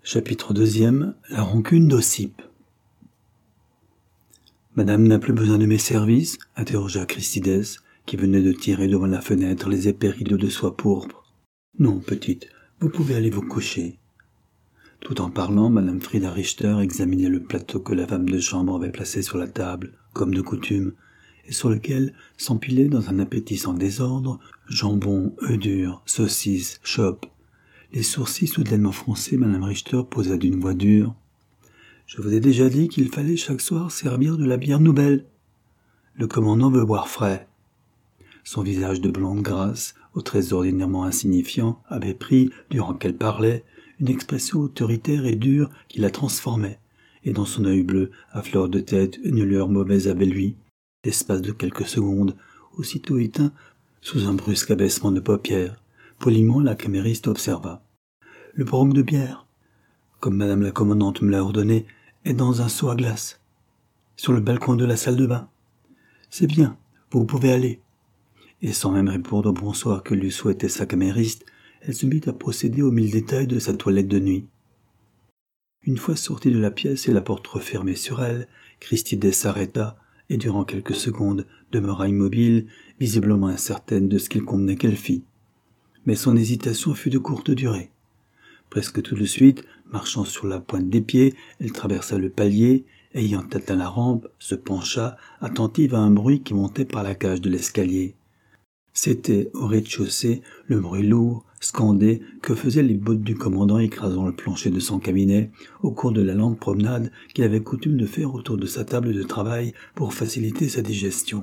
Chapitre 2. La rancune d'Ossipe. « Madame n'a plus besoin de mes services ?» interrogea Christidès, qui venait de tirer devant la fenêtre les épais rideaux de soie pourpre. « Non, petite, vous pouvez aller vous coucher. » Tout en parlant, Madame Frida Richter examinait le plateau que la femme de chambre avait placé sur la table, comme de coutume, et sur lequel s'empilaient dans un appétissant désordre jambon, œufs durs, saucisses, chopes. Les sourcils soudainement froncés, Madame Richter posa d'une voix dure. « Je vous ai déjà dit qu'il fallait chaque soir servir de la bière nouvelle. Le commandant veut boire frais. » Son visage de blonde grasse, aux traits ordinairement insignifiants, avait pris, durant qu'elle parlait, une expression autoritaire et dure qui la transformait, et dans son œil bleu, à fleur de tête, une lueur mauvaise avait lui, l'espace de quelques secondes, aussitôt éteint sous un brusque abaissement de paupières. Poliment, la camériste observa. « Le broc de bière, comme madame la commandante me l'a ordonné, est dans un seau à glace, sur le balcon de la salle de bain. C'est bien, vous pouvez aller. » Et sans même répondre au bonsoir que lui souhaitait sa camériste, elle se mit à procéder aux 1000 détails de sa toilette de nuit. Une fois sortie de la pièce et la porte refermée sur elle, Christidès s'arrêta et durant quelques secondes demeura immobile, visiblement incertaine de ce qu'il convenait qu'elle fît. Mais son hésitation fut de courte durée. Presque tout de suite, marchant sur la pointe des pieds, elle traversa le palier, ayant atteint la rampe, se pencha, attentive à un bruit qui montait par la cage de l'escalier. C'était, au rez-de-chaussée, le bruit lourd, scandé, que faisaient les bottes du commandant écrasant le plancher de son cabinet, au cours de la lente promenade qu'il avait coutume de faire autour de sa table de travail pour faciliter sa digestion.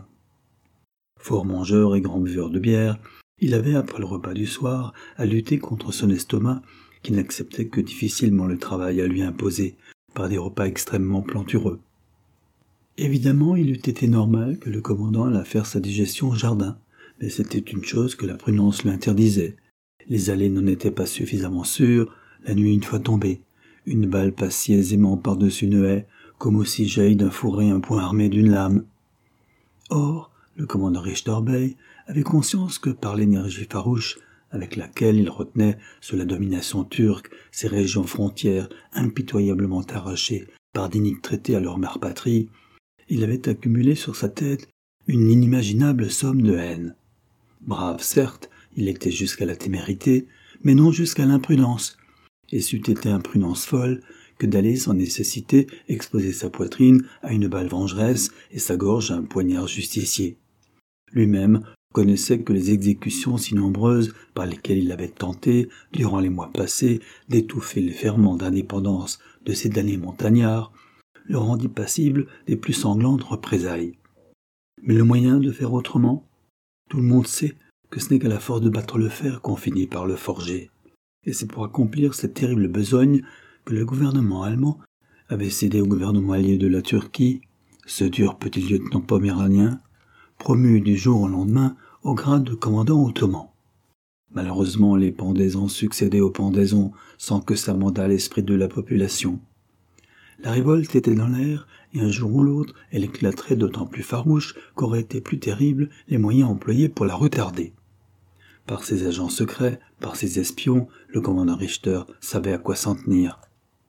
Fort mangeur et grand buveur de bière, il avait, après le repas du soir, à lutter contre son estomac, qui n'acceptait que difficilement le travail à lui imposer, par des repas extrêmement plantureux. Évidemment, il eût été normal que le commandant allât faire sa digestion au jardin, mais c'était une chose que la prudence lui interdisait. Les allées n'en étaient pas suffisamment sûres, la nuit une fois tombée. Une balle passe si aisément par-dessus une haie, comme aussi jaillit d'un fourré un point armé d'une lame. Or, le commandant Richter Bey avait conscience que par l'énergie farouche avec laquelle il retenait sous la domination turque ces régions frontières impitoyablement arrachées par d'iniques traités à leur mère patrie, il avait accumulé sur sa tête une inimaginable somme de haine. Brave, certes, il était jusqu'à la témérité, mais non jusqu'à l'imprudence, et c'eût été imprudence folle que d'aller sans nécessité exposer sa poitrine à une balle vengeresse et sa gorge à un poignard justicier. Lui-même connaissait que les exécutions si nombreuses par lesquelles il avait tenté, durant les mois passés, d'étouffer les ferments d'indépendance de ces damnés montagnards, le rendit passible des plus sanglantes représailles. Mais le moyen de faire autrement? Tout le monde sait que ce n'est qu'à la force de battre le fer qu'on finit par le forger. Et c'est pour accomplir cette terrible besogne que le gouvernement allemand avait cédé au gouvernement allié de la Turquie, ce dur petit lieutenant poméranien, promu du jour au lendemain au grade de commandant ottoman. Malheureusement, les pendaisons succédaient aux pendaisons sans que s'amendât l'esprit de la population. La révolte était dans l'air, et un jour ou l'autre, elle éclaterait d'autant plus farouche qu'auraient été plus terribles les moyens employés pour la retarder. Par ses agents secrets, par ses espions, le commandant Richter savait à quoi s'en tenir.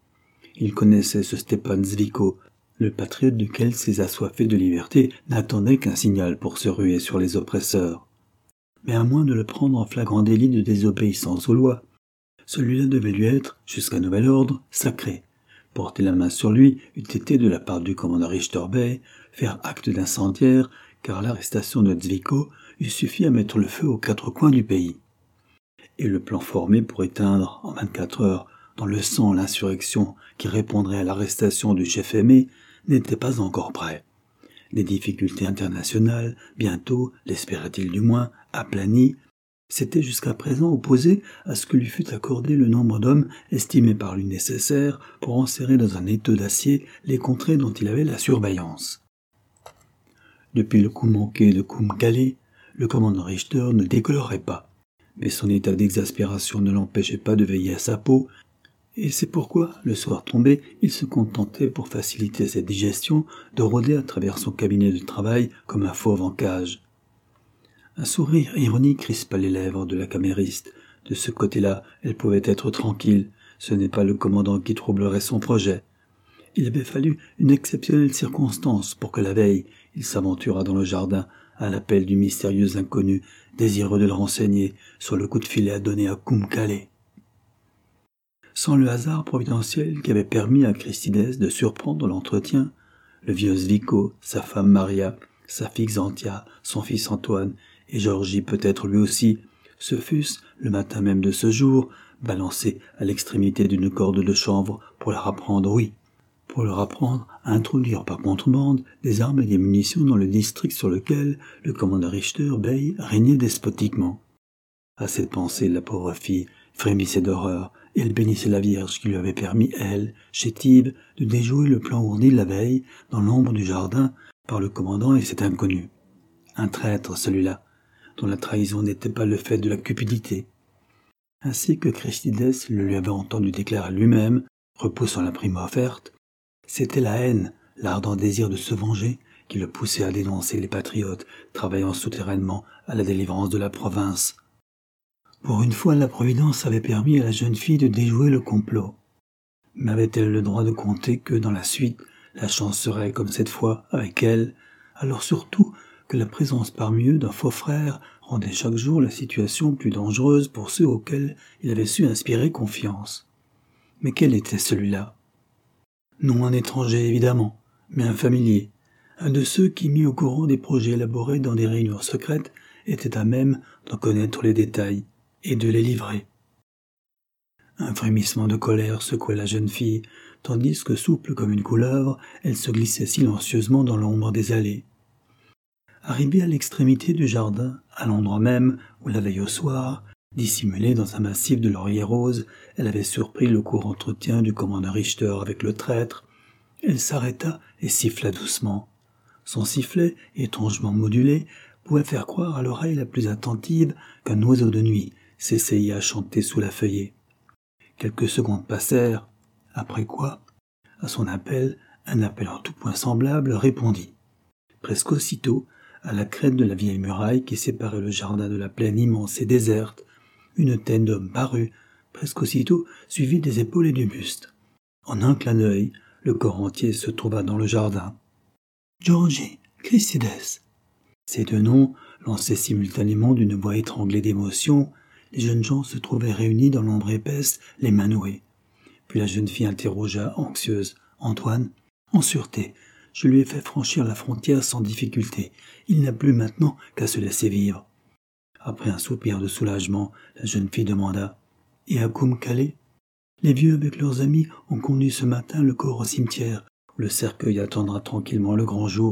Il connaissait ce Stepan Zviko, le patriote duquel ses assoiffés de liberté n'attendaient qu'un signal pour se ruer sur les oppresseurs. Mais à moins de le prendre en flagrant délit de désobéissance aux lois, celui-là devait lui être, jusqu'à nouvel ordre, sacré. Porter la main sur lui eût été, de la part du commandant Richter Bey, faire acte d'incendiaire, car l'arrestation de Zviko eût suffi à mettre le feu aux 4 coins du pays. Et le plan formé pour éteindre, en 24 heures, dans le sang l'insurrection qui répondrait à l'arrestation du chef aimé, n'était pas encore prêt. Les difficultés internationales, bientôt, l'espérait-il du moins, aplanies, s'étaient jusqu'à présent opposées à ce que lui fût accordé le nombre d'hommes estimé par lui nécessaire pour enserrer dans un étau d'acier les contrées dont il avait la surveillance. Depuis le coup manqué de Koum-Kalé, le commandant Richter ne décolorait pas, mais son état d'exaspération ne l'empêchait pas de veiller à sa peau, et c'est pourquoi, le soir tombé, il se contentait, pour faciliter sa digestion, de rôder à travers son cabinet de travail comme un fauve en cage. Un sourire ironique crispa les lèvres de la camériste. De ce côté-là, elle pouvait être tranquille. ce n'est pas le commandant qui troublerait son projet. Il avait fallu une exceptionnelle circonstance pour que la veille, il s'aventurât dans le jardin à l'appel du mystérieux inconnu, désireux de le renseigner sur le coup de filet à donner à Koum-Kalé. Sans le hasard providentiel qui avait permis à Christidès de surprendre l'entretien, le vieux Zvico, sa femme Maria, sa fille Xantia, son fils Antoine, et Georgie peut-être lui aussi, se fussent, le matin même de ce jour, balancés à l'extrémité d'une corde de chanvre pour leur apprendre à introduire par contrebande des armes et des munitions dans le district sur lequel le commandant Richter Bey régnait despotiquement. À cette pensée, la pauvre fille frémissait d'horreur, et elle bénissait la Vierge qui lui avait permis, elle, chétive, de déjouer le plan ourdi la veille, dans l'ombre du jardin, par le commandant et cet inconnu. Un traître, celui-là, dont la trahison n'était pas le fait de la cupidité. Ainsi que Christidès le lui avait entendu déclarer lui-même, repoussant la prime offerte, c'était la haine, l'ardent désir de se venger, qui le poussait à dénoncer les patriotes, travaillant souterrainement à la délivrance de la province. Pour une fois, la Providence avait permis à la jeune fille de déjouer le complot. Mais avait-elle le droit de compter que, dans la suite, la chance serait, comme cette fois, avec elle, alors surtout que la présence parmi eux d'un faux frère rendait chaque jour la situation plus dangereuse pour ceux auxquels il avait su inspirer confiance. Mais quel était celui-là ? Non un étranger, évidemment, mais un familier, un de ceux qui, mis au courant des projets élaborés dans des réunions secrètes, était à même d'en connaître les détails et de les livrer. Un frémissement de colère secouait la jeune fille, tandis que, souple comme une couleuvre, elle se glissait silencieusement dans l'ombre des allées. Arrivée à l'extrémité du jardin, à l'endroit même où la veille au soir, dissimulée dans un massif de lauriers roses, elle avait surpris le court entretien du commandant Richter avec le traître, elle s'arrêta et siffla doucement. Son sifflet, étrangement modulé, pouvait faire croire à l'oreille la plus attentive qu'un oiseau de nuit s'essayait à chanter sous la feuillée. Quelques secondes passèrent, après quoi, à son appel, un appel en tout point semblable répondit. Presque aussitôt, à la crête de la vieille muraille qui séparait le jardin de la plaine immense et déserte, une tête d'homme parut, presque aussitôt suivie des épaules et du buste. En un clin d'œil, le corps entier se trouva dans le jardin. Georgie, Christidès. Ces deux noms, lancés simultanément d'une voix étranglée d'émotion, les jeunes gens se trouvaient réunis dans l'ombre épaisse, les mains nouées. Puis la jeune fille interrogea, anxieuse, « Antoine, en sûreté, je lui ai fait franchir la frontière sans difficulté. Il n'a plus maintenant qu'à se laisser vivre. » Après un soupir de soulagement, la jeune fille demanda, « Et à Koum-Kalé ? Les vieux avec leurs amis ont conduit ce matin le corps au cimetière, où le cercueil attendra tranquillement le grand jour. »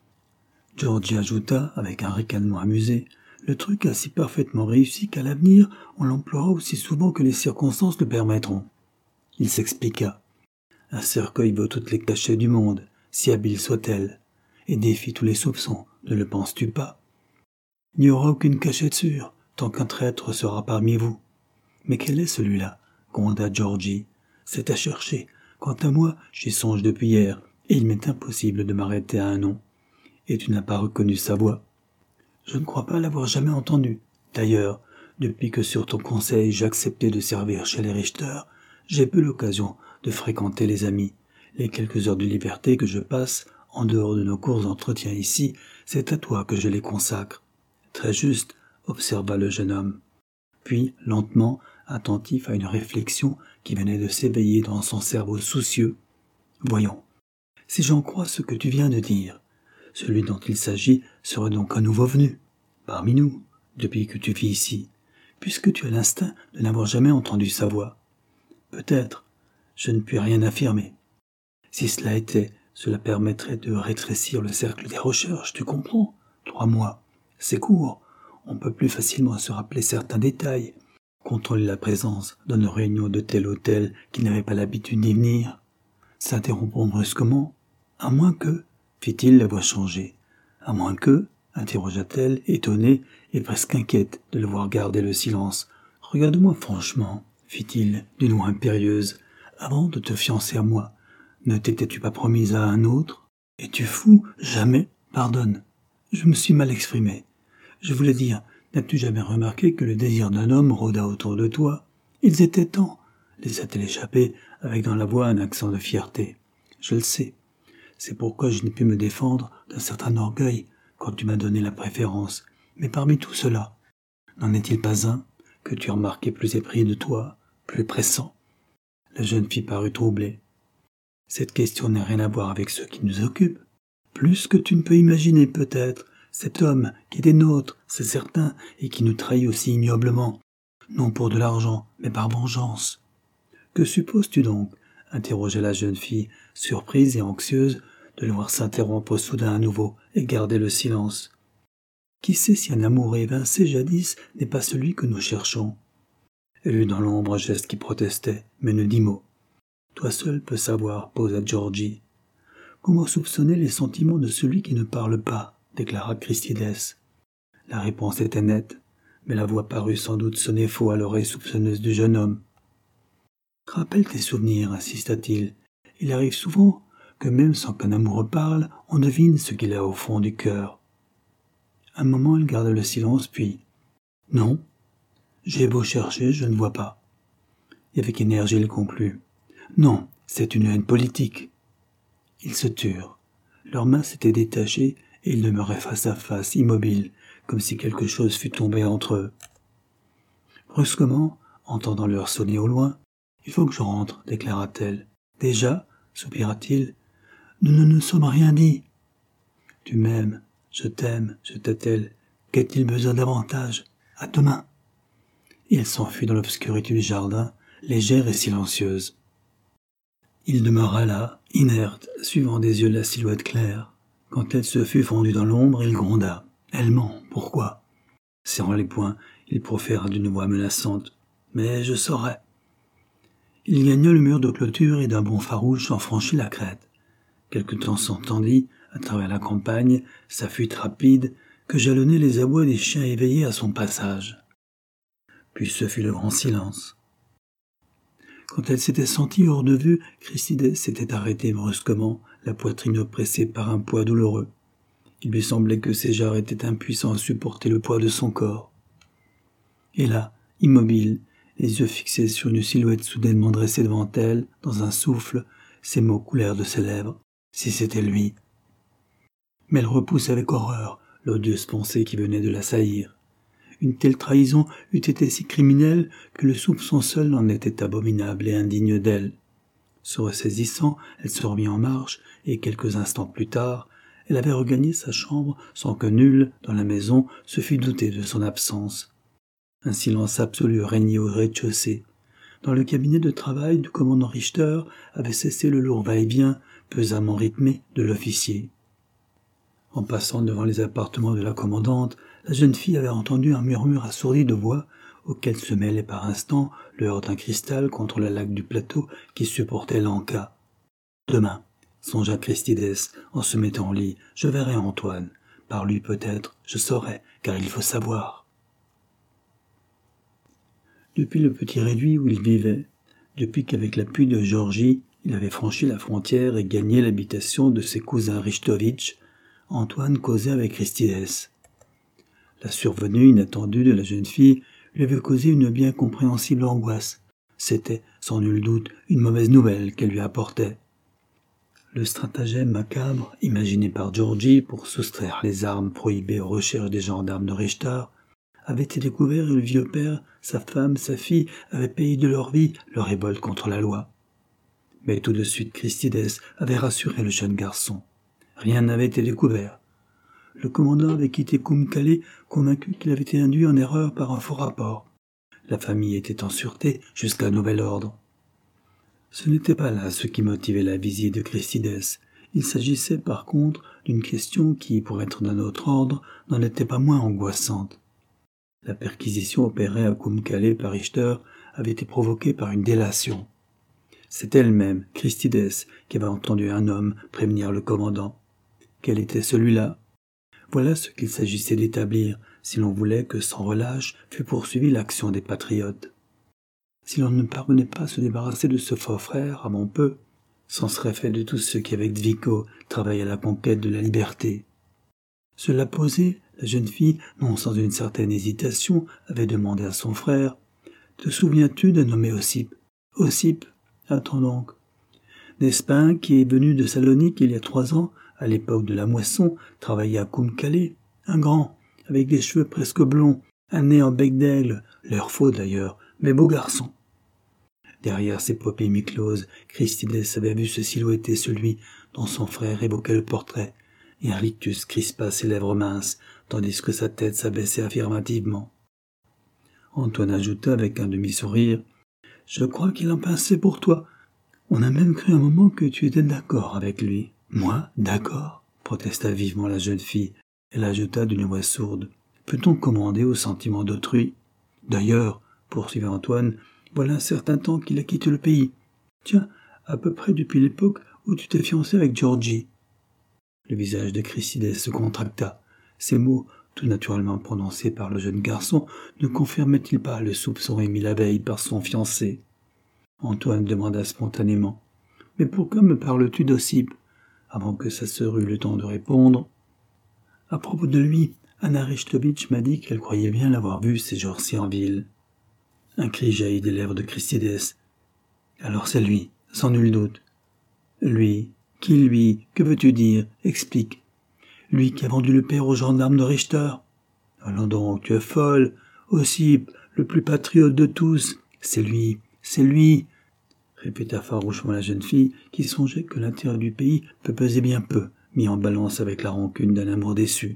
Georgie ajouta, avec un ricanement amusé, « Le truc a si parfaitement réussi qu'à l'avenir, on l'emploiera aussi souvent que les circonstances le permettront. » Il s'expliqua. « Un cercueil vaut toutes les cachets du monde, si habile soit-elle, et défie tous les soupçons, ne le penses-tu pas ? Il n'y aura aucune cachette sûre, tant qu'un traître sera parmi vous. » « Mais quel est celui-là » gronda Georgie. « C'est à chercher. Quant à moi, j'y songe depuis hier, et il m'est impossible de m'arrêter à un nom. Et tu n'as pas reconnu sa voix. » « Je ne crois pas l'avoir jamais entendue. D'ailleurs, depuis que sur ton conseil j'ai accepté de servir chez les Richter, j'ai peu l'occasion de fréquenter les amis. Les quelques heures de liberté que je passe, en dehors de nos courts entretiens ici, c'est à toi que je les consacre. » « Très juste, » observa le jeune homme. Puis, lentement, attentif à une réflexion qui venait de s'éveiller dans son cerveau soucieux. « Voyons, si j'en crois ce que tu viens de dire, celui dont il s'agit serait donc un nouveau venu, parmi nous, depuis que tu vis ici, puisque tu as l'instinct de n'avoir jamais entendu sa voix. Peut-être, je ne puis rien affirmer. Si cela était, cela permettrait de rétrécir le cercle des recherches, tu comprends ? 3 mois, c'est court, on peut plus facilement se rappeler certains détails, contrôler la présence dans une réunion de tel ou tel qui n'avait pas l'habitude d'y venir. S'interrompre brusquement, à moins que, fit-il la voix changée. À moins que, interrogea-t-elle, étonnée et presque inquiète de le voir garder le silence. Regarde-moi franchement, fit-il d'une voix impérieuse, avant de te fiancer à moi. Ne t'étais-tu pas promise à un autre ? Es-tu fou ? Jamais ? Pardonne. Je me suis mal exprimé. Je voulais dire, n'as-tu jamais remarqué que le désir d'un homme rôda autour de toi ? Ils étaient tant. laissa-t-elle échapper, avec dans la voix un accent de fierté. « Je le sais. C'est pourquoi je n'ai pu me défendre d'un certain orgueil quand tu m'as donné la préférence. Mais parmi tout cela, n'en est-il pas un que tu as remarqué plus épris de toi, plus pressant ?» La jeune fille parut troublée. « Cette question n'a rien à voir avec ce qui nous occupe. Plus que tu ne peux imaginer, peut-être. Cet homme qui est des nôtres, c'est certain, et qui nous trahit aussi ignoblement. Non pour de l'argent, mais par vengeance. »« Que supposes-tu donc ?» interrogea la jeune fille, surprise et anxieuse de le voir s'interrompre soudain à nouveau et garder le silence. « Qui sait si un amour évincé jadis n'est pas celui que nous cherchons ?» Elle eut dans l'ombre un geste qui protestait, mais ne dit mot. « Toi seul peux savoir, posa Georgie. »« Comment soupçonner les sentiments de celui qui ne parle pas ?» déclara Christides. La réponse était nette, mais la voix parut sans doute sonner faux à l'oreille soupçonneuse du jeune homme. « Rappelle tes souvenirs, insista-t-il. Il arrive souvent que même sans qu'un amoureux parle, on devine ce qu'il a au fond du cœur. » Un moment, il garda le silence, puis « Non, j'ai beau chercher, je ne vois pas. » Et avec énergie, il conclut « Non, c'est une haine politique. » Ils se turent. Leurs mains s'étaient détachées et ils demeuraient face à face, immobiles, comme si quelque chose fût tombé entre eux. Brusquement, entendant l'heure sonner au loin, « Il faut que je rentre, déclara-t-elle. »« Déjà, soupira-t-il, nous ne nous sommes rien dit. »« Tu m'aimes, je t'aime, jeta-t-elle. Qu'a-t-il besoin davantage? À demain. » Et elle s'enfuit dans l'obscurité du jardin, légère et silencieuse. Il demeura là, inerte, suivant des yeux la silhouette claire. Quand elle se fut fondue dans l'ombre, il gronda. « Elle ment, pourquoi ?» Serrant les poings, il proféra d'une voix menaçante. « Mais je saurai. » Il gagna le mur de clôture et d'un bond farouche en franchit la crête. Quelque temps s'entendit, à travers la campagne, sa fuite rapide, que jalonnaient les abois des chiens éveillés à son passage. Puis ce fut le grand silence. Quand elle s'était sentie hors de vue, Christides s'était arrêté brusquement, la poitrine oppressée par un poids douloureux. Il lui semblait que ses jarres étaient impuissants à supporter le poids de son corps. Et là, immobile, les yeux fixés sur une silhouette soudainement dressée devant elle, dans un souffle, ces mots coulèrent de ses lèvres. Si c'était lui. Mais elle repousse avec horreur l'odieuse pensée qui venait de l'assaillir. Une telle trahison eût été si criminelle que le soupçon seul en était abominable et indigne d'elle. Se ressaisissant, elle se remit en marche, et quelques instants plus tard, elle avait regagné sa chambre sans que nul, dans la maison, se fût douté de son absence. Un silence absolu régnait au rez-de-chaussée. Dans le cabinet de travail du commandant Richter avait cessé le lourd va-et-vient, pesamment rythmé, de l'officier. En passant devant les appartements de la commandante, la jeune fille avait entendu un murmure assourdi de voix, auquel se mêlait par instants le heurt d'un cristal contre la laque du plateau qui supportait l'en-cas. « Demain, songea Christides en se mettant au lit, je verrai Antoine. Par lui peut-être, je saurai, car il faut savoir. » Depuis le petit réduit où il vivait, depuis qu'avec l'appui de Georgie, il avait franchi la frontière et gagné l'habitation de ses cousins Richtovitch, Antoine causait avec Christides. La survenue inattendue de la jeune fille lui avait causé une bien compréhensible angoisse. C'était, sans nul doute, une mauvaise nouvelle qu'elle lui apportait. Le stratagème macabre, imaginé par Georgie pour soustraire les armes prohibées aux recherches des gendarmes de Richter, avait été découvert et le vieux père, sa femme, sa fille avaient payé de leur vie leur révolte contre la loi. Mais tout de suite Christides avait rassuré le jeune garçon. Rien n'avait été découvert. Le commandant avait quitté Kumkale, convaincu qu'il avait été induit en erreur par un faux rapport. La famille était en sûreté jusqu'à nouvel ordre. Ce n'était pas là ce qui motivait la visite de Christides. Il s'agissait par contre d'une question qui, pour être d'un autre ordre, n'en était pas moins angoissante. La perquisition opérée à Kumkale par Richter avait été provoquée par une délation. C'est elle-même, Christides, qui avait entendu un homme prévenir le commandant. Quel était celui-là? Voilà ce qu'il s'agissait d'établir, si l'on voulait que sans relâche fût poursuivie l'action des patriotes. Si l'on ne parvenait pas à se débarrasser de ce faux frère, avant peu, c'en serait fait de tous ceux qui, avec Dviko, travaillaient à la conquête de la liberté. Cela posé, la jeune fille, non sans une certaine hésitation, avait demandé à son frère « Te souviens-tu d'un nommé Ossip ?» Ossip, attends donc. N'est-ce pas un qui est venu de Salonique il y a 3 ans, à l'époque de la moisson, travailler à Kumkale? Un grand, avec des cheveux presque blonds, un nez en bec d'aigle, l'air faux d'ailleurs, mais beau garçon. Derrière ses paupières mi-closes, Christidès avait vu se silhouetter celui dont son frère évoquait le portrait, et un rictus crispa ses lèvres minces, tandis que sa tête s'abaissait affirmativement. Antoine ajouta avec un demi-sourire, « Je crois qu'il en pensait pour toi. On a même cru un moment que tu étais d'accord avec lui. »« Moi, d'accord ?» protesta vivement la jeune fille. Elle ajouta d'une voix sourde, « Peut-on commander aux sentiments d'autrui ? D'ailleurs, poursuivit Antoine, voilà un certain temps qu'il a quitté le pays. Tiens, à peu près depuis l'époque où tu t'es fiancé avec Georgie. » Le visage de Christidès se contracta. Ces mots, tout naturellement prononcés par le jeune garçon, ne confirmaient-ils pas le soupçon émis la veille par son fiancé? Antoine demanda spontanément, « Mais pourquoi me parles-tu d'Ossip ?» avant que sa sœur eût le temps de répondre. « À propos de lui, Anna Richtovitch m'a dit qu'elle croyait bien l'avoir vu ces jours-ci en ville. » Un cri jaillit des lèvres de Christidès. « Alors c'est lui, sans nul doute. »« Lui? Qui lui? Que veux-tu dire? Explique. Lui qui a vendu le père aux gendarmes de Richter. »« Allons donc, tu es folle. Ossip, le plus patriote de tous. C'est lui, répéta farouchement la jeune fille, qui songeait que l'intérêt du pays peut peser bien peu, mis en balance avec la rancune d'un amour déçu.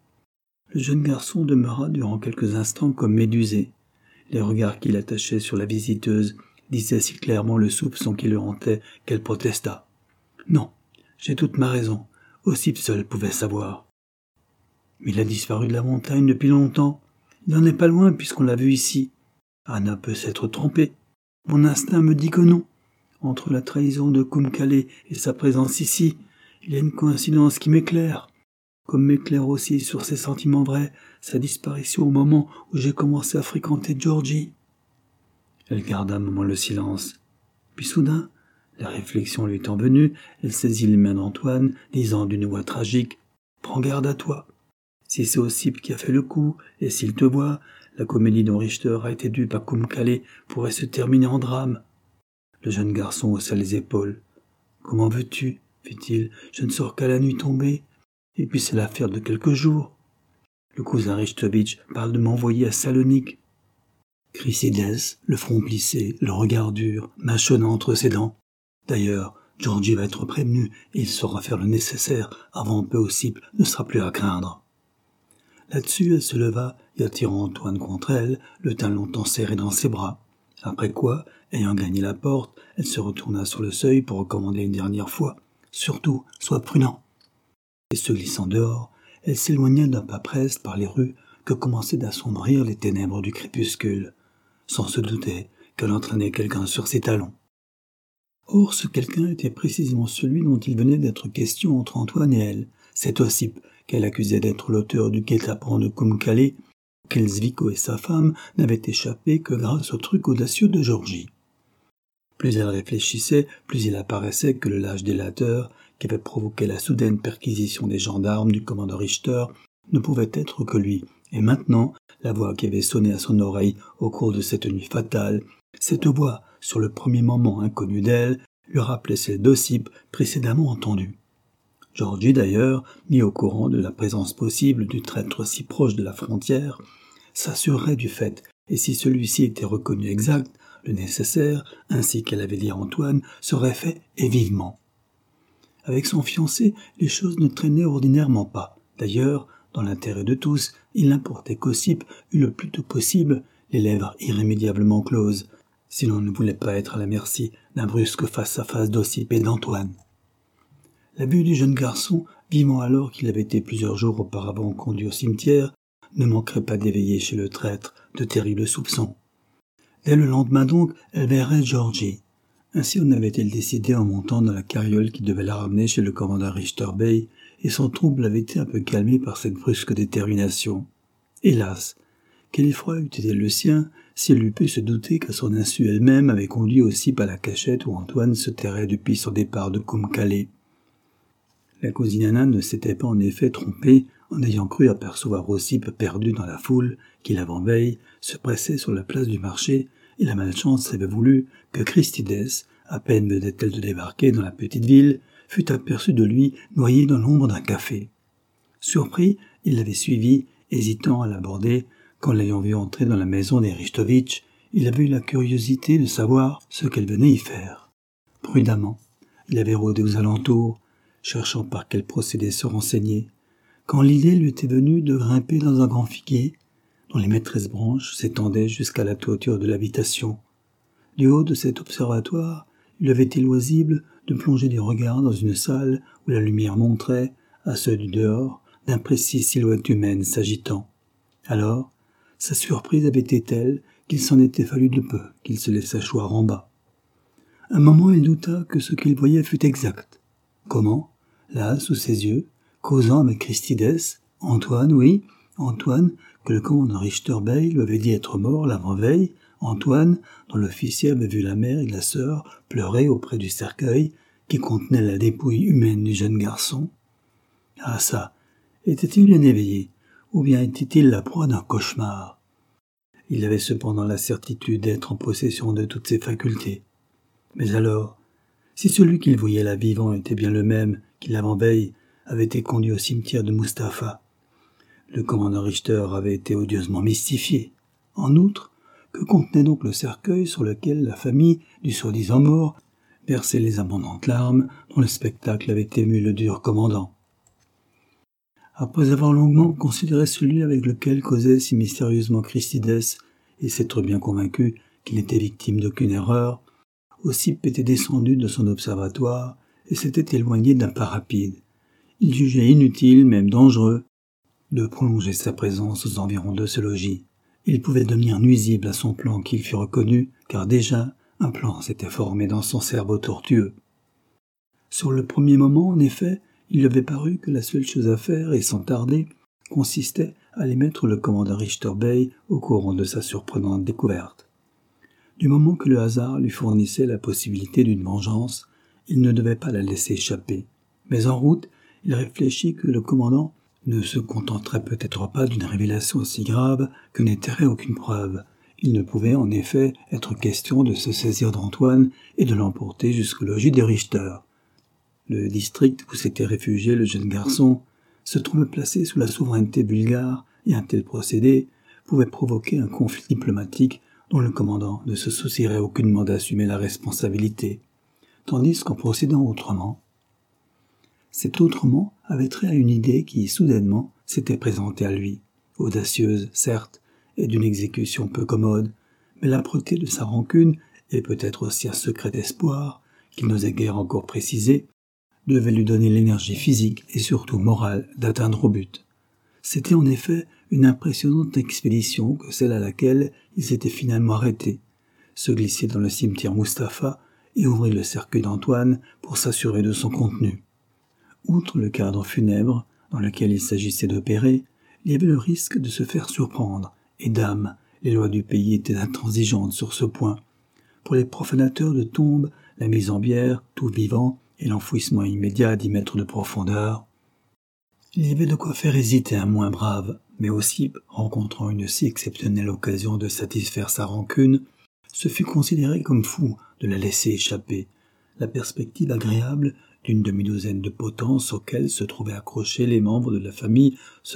Le jeune garçon demeura durant quelques instants comme médusé. Les regards qu'il attachait sur la visiteuse disaient si clairement le soupçon qui le hantait qu'elle protesta. « Non, j'ai toute ma raison. Ossip seul pouvait savoir. »« Mais il a disparu de la montagne depuis longtemps. Il n'en est pas loin puisqu'on l'a vu ici. Anna peut s'être trompée. Mon instinct me dit que non. Entre la trahison de Kumkale et sa présence ici, il y a une coïncidence qui m'éclaire. Comme m'éclaire aussi sur ses sentiments vrais, sa disparition au moment où j'ai commencé à fréquenter Georgie. » Elle garda un moment le silence. Puis soudain, la réflexion lui étant venue, elle saisit les mains d'Antoine, disant d'une voix tragique, « Prends garde à toi. Si c'est Ossip qui a fait le coup, et s'il te voit, la comédie dont Richter a été dupe à Kumkale pourrait se terminer en drame. » Le jeune garçon haussa les épaules. « Comment veux-tu ?» fit-il. « Je ne sors qu'à la nuit tombée. Et puis c'est l'affaire de quelques jours. Le cousin Richtovitch parle de m'envoyer à Salonique. » Christidès, le front plissé, le regard dur, mâchonnant entre ses dents. « D'ailleurs, Georgie va être prévenu et il saura faire le nécessaire avant peu Ossip ne sera plus à craindre. » Là-dessus, elle se leva et attirant Antoine contre elle, le tint longtemps serré dans ses bras. Après quoi, ayant gagné la porte, elle se retourna sur le seuil pour recommander une dernière fois. « Surtout, sois prudent. » Et se glissant dehors, elle s'éloigna d'un pas preste par les rues que commençaient d'assombrir les ténèbres du crépuscule, sans se douter qu'elle entraînait quelqu'un sur ses talons. Or, ce quelqu'un était précisément celui dont il venait d'être question entre Antoine et elle, cet Ossip qu'elle accusait d'être l'auteur du guet-apens de Kumkale, auquel Zviko et sa femme n'avaient échappé que grâce au truc audacieux de Georgie. Plus elle réfléchissait, plus il apparaissait que le lâche délateur qui avait provoqué la soudaine perquisition des gendarmes du commandant Richter ne pouvait être que lui, et maintenant, la voix qui avait sonné à son oreille au cours de cette nuit fatale, cette voix, sur le premier moment inconnu d'elle, lui rappelait celle d'Ossip précédemment entendue. Georgie, d'ailleurs, mis au courant de la présence possible du traître si proche de la frontière, s'assurerait du fait, et si celui-ci était reconnu exact, le nécessaire, ainsi qu'elle avait dit à Antoine, serait fait et vivement. Avec son fiancé, les choses ne traînaient ordinairement pas. D'ailleurs, dans l'intérêt de tous, il importait qu'Ossip eût le plus tôt possible les lèvres irrémédiablement closes, si l'on ne voulait pas être à la merci d'un brusque face-à-face d'Ossip et d'Antoine. La vue du jeune garçon, vivant alors qu'il avait été plusieurs jours auparavant conduit au cimetière, ne manquerait pas d'éveiller chez le traître de terribles soupçons. Dès le lendemain donc, elle verrait Georgie. Ainsi en avait-elle décidé en montant dans la carriole qui devait la ramener chez le commandant Richter Bey, et son trouble avait été un peu calmé par cette brusque détermination. Hélas, quel effroi eût été le sien si elle eût pu se douter qu'à son insu elle-même avait conduit Ossip à la cachette où Antoine se terrait depuis son départ de Kumkale. La cousine Anna ne s'était pas en effet trompée en ayant cru apercevoir Ossip perdu dans la foule qui, l'avant-veille, se pressait sur la place du marché et la malchance avait voulu que Christides, à peine venait-elle de débarquer dans la petite ville, fût aperçue de lui noyé dans l'ombre d'un café. Surpris, il l'avait suivie, hésitant à l'aborder, quand l'ayant vue entrer dans la maison des Richtovitch, il avait eu la curiosité de savoir ce qu'elle venait y faire. Prudemment, il avait rôdé aux alentours, cherchant par quel procédé se renseigner, quand l'idée lui était venue de grimper dans un grand figuier, dont les maîtresses branches s'étendaient jusqu'à la toiture de l'habitation. Du haut de cet observatoire, il avait été loisible de plonger des regards dans une salle où la lumière montrait, à ceux du dehors, d'imprécises silhouettes humaines s'agitant. Alors, sa surprise avait été telle qu'il s'en était fallu de peu qu'il se laissât choir en bas. Un moment, il douta que ce qu'il voyait fût exact. Comment, là, sous ses yeux, causant avec Christides, Antoine, oui, Antoine, que le commandant Richter-Bey lui avait dit être mort l'avant-veille, Antoine, dont l'officier avait vu la mère et la sœur pleurer auprès du cercueil qui contenait la dépouille humaine du jeune garçon. Ah ça, était-il bien éveillé, ou bien était-il la proie d'un cauchemar? Il avait cependant la certitude d'être en possession de toutes ses facultés. Mais alors, si celui qu'il voyait là vivant était bien le même qui l'avant-veille avait été conduit au cimetière de Mustapha, le commandant Richter avait été odieusement mystifié. En outre, que contenait donc le cercueil sur lequel la famille du soi-disant mort versait les abondantes larmes dont le spectacle avait ému le dur commandant? Après avoir longuement considéré celui avec lequel causait si mystérieusement Christides et s'être bien convaincu qu'il n'était victime d'aucune erreur, Ossip était descendu de son observatoire et s'était éloigné d'un pas rapide. Il jugeait inutile, même dangereux, de prolonger sa présence aux environs de ce logis. Il pouvait devenir nuisible à son plan qu'il fut reconnu, car déjà un plan s'était formé dans son cerveau tortueux. Sur le premier moment, en effet, il lui avait paru que la seule chose à faire, et sans tarder, consistait à aller mettre le commandant Richter-Bey au courant de sa surprenante découverte. Du moment que le hasard lui fournissait la possibilité d'une vengeance, il ne devait pas la laisser échapper. Mais en route, il réfléchit que le commandant ne se contenterait peut-être pas d'une révélation aussi grave que n'étairait aucune preuve. Il ne pouvait en effet être question de se saisir d'Antoine et de l'emporter jusqu'au logis des Richter. Le district où s'était réfugié le jeune garçon se trouvait placé sous la souveraineté bulgare et un tel procédé pouvait provoquer un conflit diplomatique dont le commandant ne se soucierait aucunement d'assumer la responsabilité, tandis qu'en procédant autrement, cet autrement avait trait à une idée qui, soudainement, s'était présentée à lui, audacieuse, certes, et d'une exécution peu commode, mais l'âpreté de sa rancune, et peut-être aussi un secret espoir, qu'il n'osait guère encore préciser, devait lui donner l'énergie physique et surtout morale d'atteindre au but. C'était en effet une impressionnante expédition que celle à laquelle il s'était finalement arrêté, se glisser dans le cimetière Mustapha et ouvrir le cercueil d'Antoine pour s'assurer de son contenu. Outre le cadre funèbre dans lequel il s'agissait d'opérer, il y avait le risque de se faire surprendre, et dame, les lois du pays étaient intransigeantes sur ce point. Pour les profanateurs de tombes, la mise en bière, tout vivant, et l'enfouissement immédiat à 10 mètres de profondeur, il y avait de quoi faire hésiter un moins brave, mais aussi, rencontrant une si exceptionnelle occasion de satisfaire sa rancune, se fut considéré comme fou de la laisser échapper. La perspective agréable d'une demi-douzaine de potences auxquelles se trouvaient accrochés les membres de la famille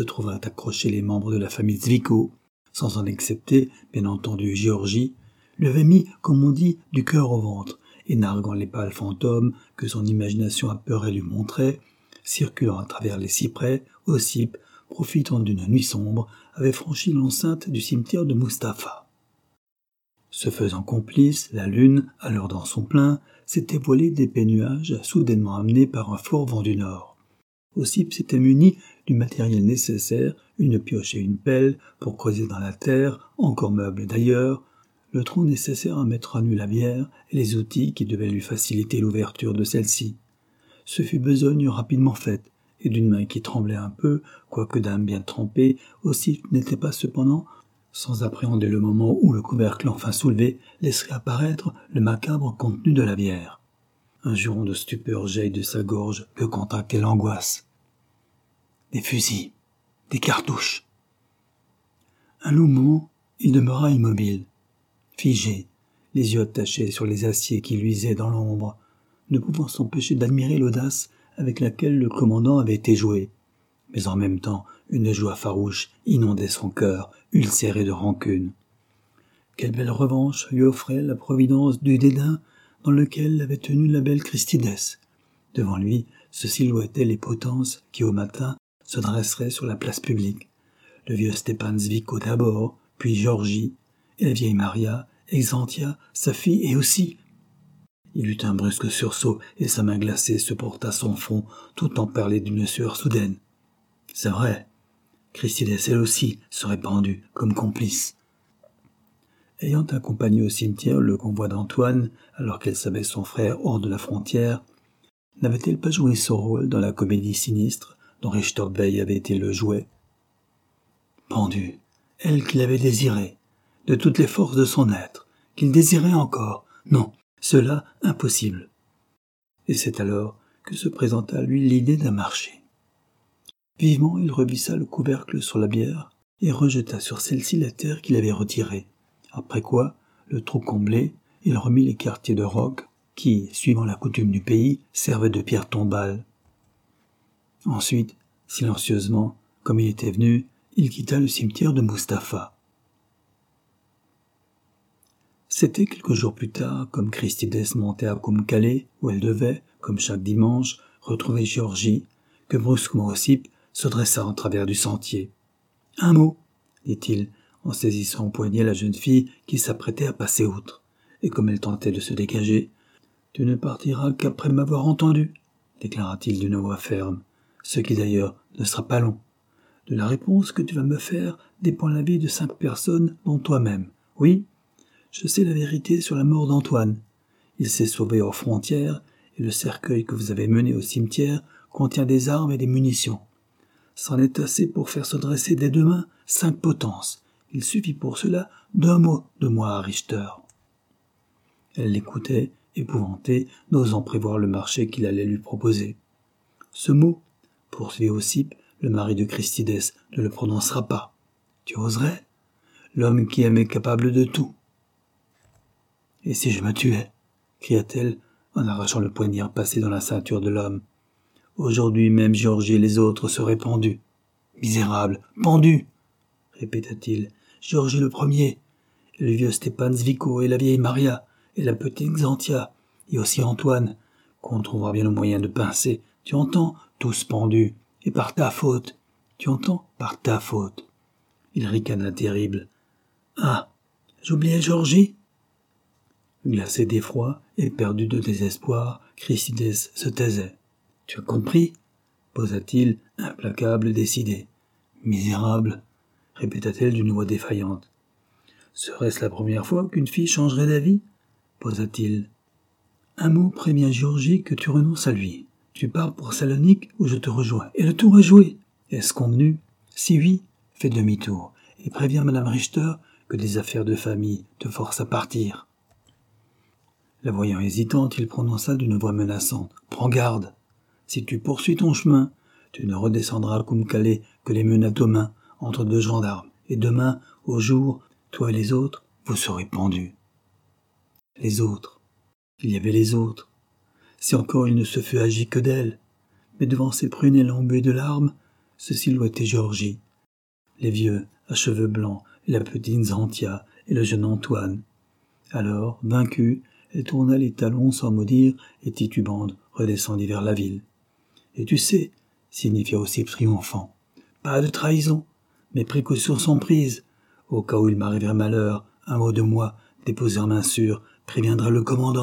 Zviko, sans en excepter, bien entendu, Géorgie, lui avait mis, comme on dit, du cœur au ventre, et narguant les pâles fantômes que son imagination apeurée lui montrait, circulant à travers les cyprès, Ossip, profitant d'une nuit sombre, avait franchi l'enceinte du cimetière de Mustapha. Se faisant complice, la lune, alors dans son plein, s'était voilée d'épais nuages soudainement amenés par un fort vent du nord. Ossip s'était muni du matériel nécessaire, une pioche et une pelle, pour creuser dans la terre, encore meuble d'ailleurs, le tronc nécessaire à mettre à nu la bière et les outils qui devaient lui faciliter l'ouverture de celle-ci. Ce fut besogne rapidement faite, et d'une main qui tremblait un peu, quoique d'âme bien trempée, Ossip n'était pas cependant, sans appréhender le moment où le couvercle enfin soulevé laisserait apparaître le macabre contenu de la bière. Un juron de stupeur jaillit de sa gorge que contractait l'angoisse. Des fusils, des cartouches. Un long moment, il demeura immobile, figé, les yeux attachés sur les aciers qui luisaient dans l'ombre, ne pouvant s'empêcher d'admirer l'audace avec laquelle le commandant avait été joué. Mais en même temps, une joie farouche inondait son cœur, ulcéré de rancune. Quelle belle revanche lui offrait la providence du dédain dans lequel l'avait tenu la belle Christidès. Devant lui se silhouettaient les potences qui, au matin, se dresseraient sur la place publique. Le vieux Stepan Zviko d'abord, puis Georgie, et la vieille Maria, Exantia, sa fille, et aussi. Il eut un brusque sursaut, et sa main glacée se porta à son front, tout emperlée d'une sueur soudaine. C'est vrai, Christidès, elle aussi, serait pendue, comme complice. Ayant accompagné au cimetière le convoi d'Antoine, alors qu'elle savait son frère hors de la frontière, n'avait-elle pas joué son rôle dans la comédie sinistre dont Richter Bey avait été le jouet? Pendue, elle qui l'avait désiré, de toutes les forces de son être, qu'il désirait encore. Non, cela impossible. Et c'est alors que se présenta à lui l'idée d'un marché. Vivement, il revissa le couvercle sur la bière et rejeta sur celle-ci la terre qu'il avait retirée. Après quoi, le trou comblé, il remit les quartiers de roc qui, suivant la coutume du pays, servaient de pierre tombale. Ensuite, silencieusement, comme il était venu, il quitta le cimetière de Mustapha. C'était quelques jours plus tard, comme Christidès montait à Kumkale, où elle devait, comme chaque dimanche, retrouver Géorgie, que brusquement Ossip se dressa en travers du sentier. « Un mot !» dit-il, en saisissant au poignet la jeune fille qui s'apprêtait à passer outre. Et comme elle tentait de se dégager, « Tu ne partiras qu'après m'avoir entendu, » déclara-t-il d'une voix ferme, ce qui d'ailleurs ne sera pas long. De la réponse que tu vas me faire dépend la vie de 5 personnes, dont toi-même. Oui, je sais la vérité sur la mort d'Antoine. Il s'est sauvé hors frontières, et le cercueil que vous avez mené au cimetière contient des armes et des munitions. C'en est assez pour faire se dresser dès demain 5 potences. Il suffit pour cela d'un mot de moi à Richter. Elle l'écoutait, épouvantée, n'osant prévoir le marché qu'il allait lui proposer. Ce mot, poursuivit Ossip, le mari de Christidès, ne le prononcera pas. Tu oserais? L'homme qui aime est capable de tout. Et si je me tuais? Cria-t-elle, en arrachant le poignard passé dans la ceinture de l'homme. Aujourd'hui même Géorgie et les autres seraient pendus. Misérable, pendus! Répéta-t-il. Géorgie le premier, et le vieux Stepan Zviko, et la vieille Maria, et la petite Xantia, et aussi Antoine, qu'on trouvera bien le moyen de pincer. Tu entends? Tous pendus, et par ta faute. Tu entends? Par ta faute. Il ricana terrible. Ah, j'oubliais Géorgie? Glacé d'effroi et perdu de désespoir, Christidès se taisait. « Tu as compris ?» posa-t-il, implacable et décidé. « Misérable !» répéta-t-elle d'une voix défaillante. « Serait-ce la première fois qu'une fille changerait d'avis ?» posa-t-il. « Un mot prévient Géorgie que tu renonces à lui. Tu pars pour Salonique où je te rejoins. Et le tour est joué. Est-ce convenu? Si oui, fais demi-tour et préviens Madame Richter que des affaires de famille te forcent à partir. » La voyant hésitante, il prononça d'une voix menaçante. « Prends garde. Si tu poursuis ton chemin, tu ne redescendras à Kumkale que les menottes aux mains, entre 2 gendarmes. Et demain, au jour, toi et les autres, vous serez pendus. » Les autres. Il y avait les autres. Si encore il ne se fût agi que d'elle. Mais devant ces prunelles embuées de larmes, se silhouettait Géorgie. Les vieux, à cheveux blancs, et la petite Xantia, et le jeune Antoine. Alors, vaincue, elle tourna les talons sans mot dire, et titubante redescendit vers la ville. « Et tu sais, » signifia aussi triomphant, « pas de trahison, mes précautions sont prises. Au cas où il m'arriverait malheur, un mot de moi, déposé en main sûre, préviendra le commandant. »